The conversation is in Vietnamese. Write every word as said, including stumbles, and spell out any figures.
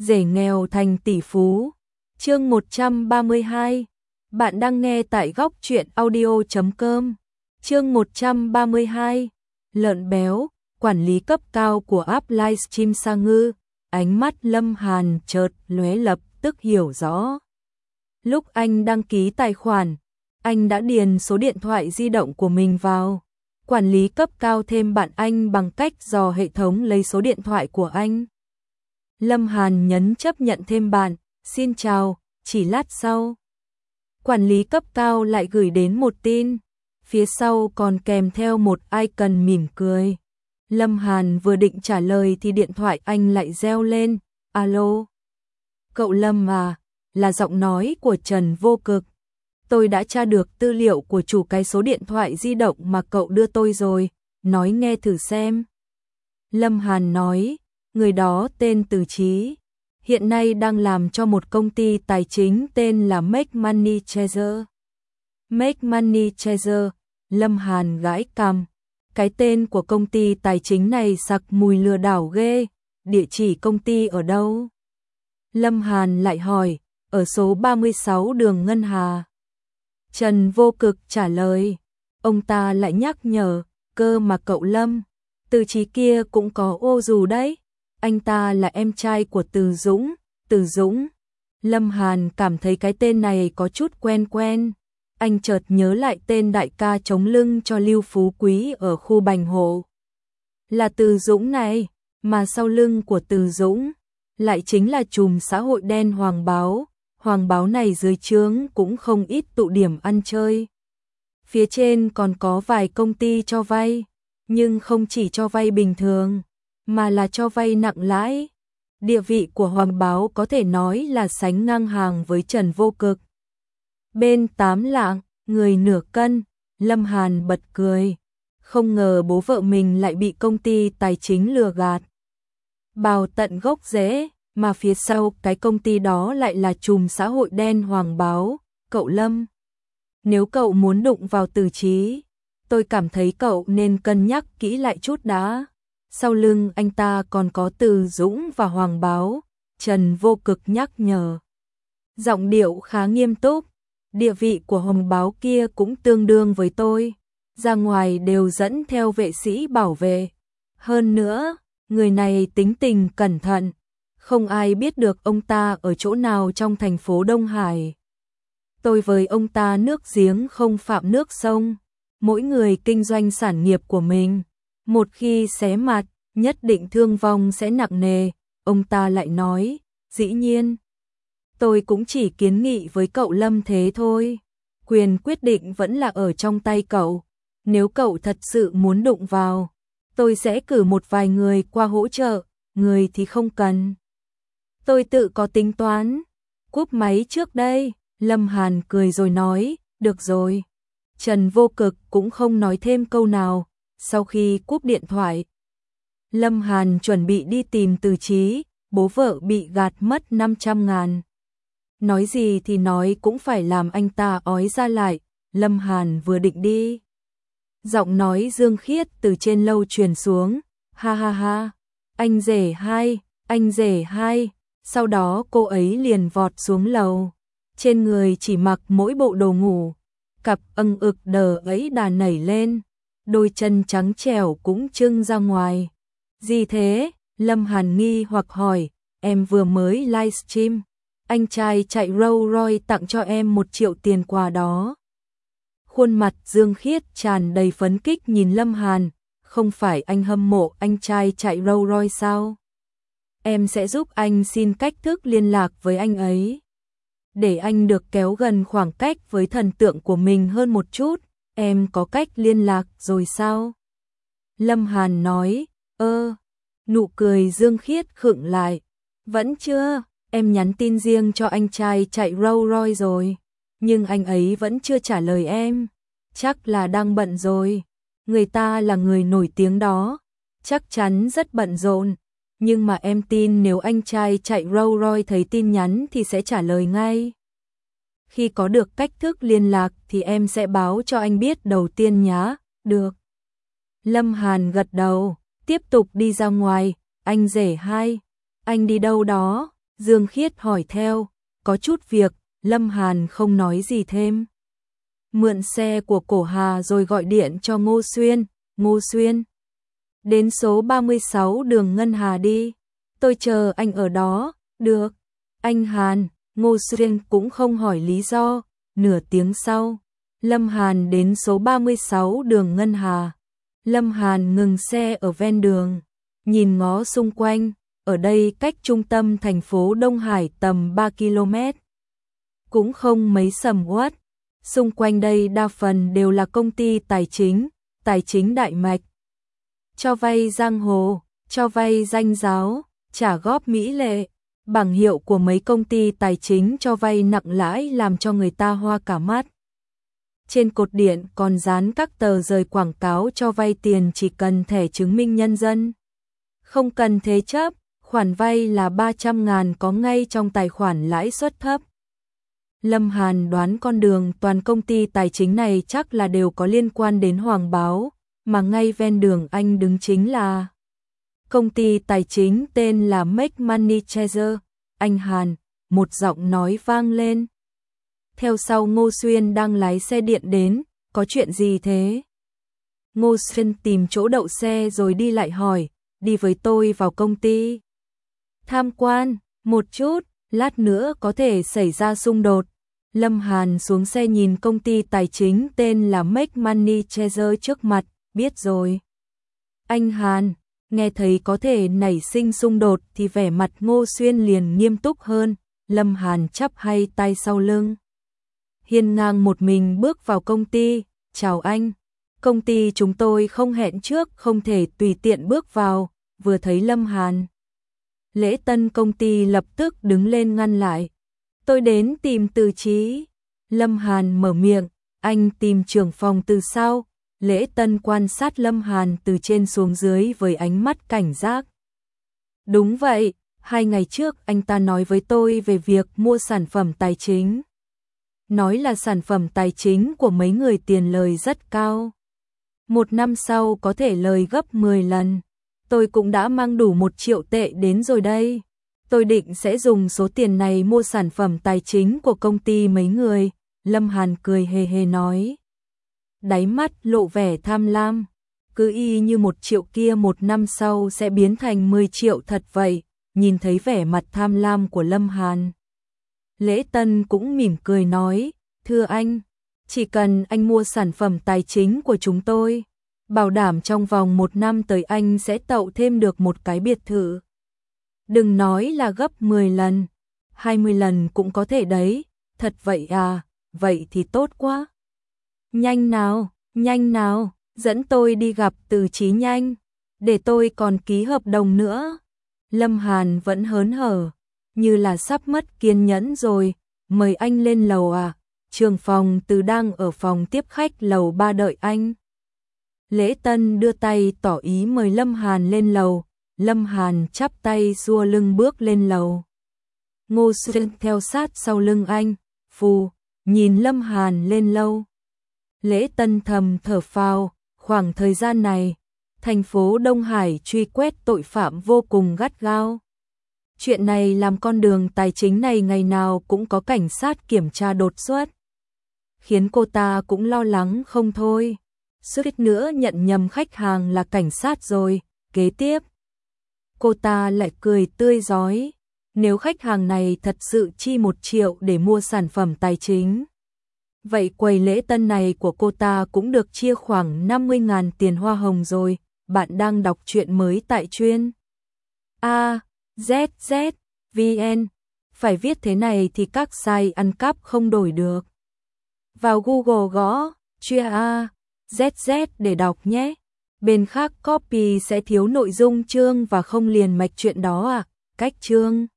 Rể nghèo thành tỷ phú. Chương một trăm ba mươi hai. Bạn đang nghe tại góc truyện audio chấm com. Chương một trăm ba mươi hai. Lợn béo, quản lý cấp cao của app livestream Sa Ngư, ánh mắt Lâm Hàn chợt lóe, lập tức hiểu rõ. Lúc anh đăng ký tài khoản, anh đã điền số điện thoại di động của mình vào. Quản lý cấp cao thêm bạn anh bằng cách dò hệ thống lấy số điện thoại của anh. Lâm Hàn nhấn chấp nhận thêm bạn, xin chào, chỉ lát sau. Quản lý cấp cao lại gửi đến một tin, phía sau còn kèm theo một icon mỉm cười. Lâm Hàn vừa định trả lời thì điện thoại anh lại reo lên, alo. Cậu Lâm à, là giọng nói của Trần Vô Cực. Tôi đã tra được tư liệu của chủ cái số điện thoại di động mà cậu đưa tôi rồi, nói nghe thử xem. Lâm Hàn nói, người đó tên Từ Chí, hiện nay đang làm cho một công ty tài chính tên là Make Money Chaser. Make Money Chaser, Lâm Hàn gãi cằm. Cái tên của công ty tài chính này sặc mùi lừa đảo ghê, địa chỉ công ty ở đâu? Lâm Hàn lại hỏi, ở số ba mươi sáu đường Ngân Hà. Trần Vô Cực trả lời, ông ta lại nhắc nhở, cơ mà cậu Lâm, Từ Chí kia cũng có ô dù đấy, anh ta là em trai của Từ Dũng, Từ Dũng. Lâm Hàn cảm thấy cái tên này có chút quen quen, anh chợt nhớ lại tên đại ca chống lưng cho Lưu Phú Quý ở khu Bành Hộ. Là Từ Dũng này, mà sau lưng của Từ Dũng lại chính là chùm xã hội đen Hoàng Báo. Hoàng Báo này dưới trướng cũng không ít tụ điểm ăn chơi. Phía trên còn có vài công ty cho vay, nhưng không chỉ cho vay bình thường, mà là cho vay nặng lãi. Địa vị của Hoàng Báo có thể nói là sánh ngang hàng với Trần Vô Cực. Bên tám lạng, người nửa cân, Lâm Hàn bật cười. Không ngờ bố vợ mình lại bị công ty tài chính lừa gạt. Bào tận gốc rễ. Mà phía sau cái công ty đó lại là chùm xã hội đen Hoàng Báo. Cậu Lâm, nếu cậu muốn đụng vào Từ Chí, tôi cảm thấy cậu nên cân nhắc kỹ lại chút đã. Sau lưng anh ta còn có Từ Dũng và Hoàng Báo. Trần Vô Cực nhắc nhở, giọng điệu khá nghiêm túc. Địa vị của Hoàng Báo kia cũng tương đương với tôi, ra ngoài đều dẫn theo vệ sĩ bảo vệ. Hơn nữa, người này tính tình cẩn thận, không ai biết được ông ta ở chỗ nào trong thành phố Đông Hải. Tôi với ông ta nước giếng không phạm nước sông, mỗi người kinh doanh sản nghiệp của mình, một khi xé mặt, nhất định thương vong sẽ nặng nề. Ông ta lại nói, dĩ nhiên, tôi cũng chỉ kiến nghị với cậu Lâm thế thôi, quyền quyết định vẫn là ở trong tay cậu. Nếu cậu thật sự muốn đụng vào, tôi sẽ cử một vài người qua hỗ trợ, người thì không cần. Tôi tự có tính toán. Cúp máy trước đây, Lâm Hàn cười rồi nói, được rồi. Trần Vô Cực cũng không nói thêm câu nào. Sau khi cúp điện thoại, Lâm Hàn chuẩn bị đi tìm Từ Chí, bố vợ bị gạt mất năm trăm ngàn. Nói gì thì nói cũng phải làm anh ta ói ra lại. Lâm Hàn vừa định đi, giọng nói Dương Khiết từ trên lâu truyền xuống, ha ha ha, anh rể hai, anh rể hai. Sau đó cô ấy liền vọt xuống lầu, trên người chỉ mặc mỗi bộ đồ ngủ, cặp âng ực đờ ấy đà nảy lên, đôi chân trắng trẻo cũng trưng ra ngoài. Gì thế? Lâm Hàn nghi hoặc hỏi, em vừa mới livestream, anh trai chạy Rolls Royce tặng cho em một triệu tiền quà đó. Khuôn mặt Dương Khiết tràn đầy phấn kích nhìn Lâm Hàn, không phải anh hâm mộ anh trai chạy Rolls Royce sao? Em sẽ giúp anh xin cách thức liên lạc với anh ấy, để anh được kéo gần khoảng cách với thần tượng của mình hơn một chút. Em có cách liên lạc rồi sao? Lâm Hàn nói, ơ, nụ cười Dương Khiết khựng lại. Vẫn chưa, em nhắn tin riêng cho anh trai chạy Rolls Royce rồi, nhưng anh ấy vẫn chưa trả lời em, chắc là đang bận rồi. Người ta là người nổi tiếng đó, chắc chắn rất bận rộn. Nhưng mà em tin nếu anh trai chạy Rolls Royce thấy tin nhắn thì sẽ trả lời ngay. Khi có được cách thức liên lạc thì em sẽ báo cho anh biết đầu tiên nhá. Được. Lâm Hàn gật đầu, tiếp tục đi ra ngoài. Anh rể hai, anh đi đâu đó? Dương Khiết hỏi theo, có chút việc, Lâm Hàn không nói gì thêm. Mượn xe của Cổ Hà rồi gọi điện cho Ngô Xuyên, Ngô Xuyên. Đến số ba mươi sáu đường Ngân Hà đi, tôi chờ anh ở đó, được. Anh Hàn, Ngô Xuyên cũng không hỏi lý do, nửa tiếng sau, Lâm Hàn đến số ba mươi sáu đường Ngân Hà. Lâm Hàn ngừng xe ở ven đường, nhìn ngó xung quanh, ở đây cách trung tâm thành phố Đông Hải tầm ba ki lô mét. Cũng không mấy sầm uất, xung quanh đây đa phần đều là công ty tài chính, tài chính đại mạch. Cho vay giang hồ, cho vay danh giáo, trả góp mỹ lệ. Bảng hiệu của mấy công ty tài chính cho vay nặng lãi làm cho người ta hoa cả mắt. Trên cột điện còn dán các tờ rơi quảng cáo cho vay tiền chỉ cần thẻ chứng minh nhân dân. Không cần thế chấp, khoản vay là ba trăm ngàn có ngay trong tài khoản lãi suất thấp. Lâm Hàn đoán con đường toàn công ty tài chính này chắc là đều có liên quan đến Hoàng Báo, mà ngay ven đường anh đứng chính là công ty tài chính tên là Make Money Treasure. Anh Hàn, một giọng nói vang lên. Theo sau Ngô Xuyên đang lái xe điện đến, có chuyện gì thế? Ngô Xuyên tìm chỗ đậu xe rồi đi lại hỏi, đi với tôi vào công ty. Tham quan, một chút, lát nữa có thể xảy ra xung đột. Lâm Hàn xuống xe nhìn công ty tài chính tên là Make Money Treasure trước mặt, biết rồi. Anh Hàn, nghe thấy có thể nảy sinh xung đột thì vẻ mặt Ngô Xuyên liền nghiêm túc hơn. Lâm Hàn chắp hai tay sau lưng, hiên ngang một mình bước vào công ty. Chào anh, công ty chúng tôi không hẹn trước, không thể tùy tiện bước vào. Vừa thấy Lâm Hàn, lễ tân công ty lập tức đứng lên ngăn lại. Tôi đến tìm Từ Chí. Lâm Hàn mở miệng, anh tìm trưởng phòng Từ sao? Lễ tân quan sát Lâm Hàn từ trên xuống dưới với ánh mắt cảnh giác. Đúng vậy, hai ngày trước anh ta nói với tôi về việc mua sản phẩm tài chính. Nói là sản phẩm tài chính của mấy người tiền lời rất cao. Một năm sau có thể lời gấp mười lần. Tôi cũng đã mang đủ một triệu tệ đến rồi đây. Tôi định sẽ dùng số tiền này mua sản phẩm tài chính của công ty mấy người. Lâm Hàn cười hề hề nói. Đáy mắt lộ vẻ tham lam. Cứ y như một triệu kia một năm sau sẽ biến thành mười triệu thật vậy. Nhìn thấy vẻ mặt tham lam của Lâm Hàn, Lễ Tân cũng mỉm cười nói, thưa anh, chỉ cần anh mua sản phẩm tài chính của chúng tôi, bảo đảm trong vòng một năm tới anh sẽ tậu thêm được một cái biệt thự. Đừng nói là gấp mười lần, hai mươi lần cũng có thể đấy. Thật vậy à, vậy thì tốt quá. Nhanh nào, nhanh nào, dẫn tôi đi gặp Từ Chí nhanh, để tôi còn ký hợp đồng nữa. Lâm Hàn vẫn hớn hở, như là sắp mất kiên nhẫn rồi. Mời anh lên lầu à, trưởng phòng Từ đang ở phòng tiếp khách lầu ba đợi anh. Lễ Tân đưa tay tỏ ý mời Lâm Hàn lên lầu. Lâm Hàn chắp tay xua lưng bước lên lầu. Ngô Xuyên theo sát sau lưng anh, phù, nhìn Lâm Hàn lên lâu. Lễ Tân thầm thở phào, khoảng thời gian này, thành phố Đông Hải truy quét tội phạm vô cùng gắt gao. Chuyện này làm con đường tài chính này ngày nào cũng có cảnh sát kiểm tra đột xuất, khiến cô ta cũng lo lắng không thôi. Suýt nữa nhận nhầm khách hàng là cảnh sát rồi. Kế tiếp, cô ta lại cười tươi rói. Nếu khách hàng này thật sự chi một triệu để mua sản phẩm tài chính, vậy quầy Lễ Tân này của cô ta cũng được chia khoảng năm mươi ngàn tiền hoa hồng rồi. Bạn đang đọc truyện mới tại chuyên A Z Z vê en. Phải viết thế này thì các site ăn cắp không đổi được. Vào Google gõ chuyên A Z Z để đọc nhé. Bên khác copy sẽ thiếu nội dung chương và không liền mạch chuyện đó à. Cách chương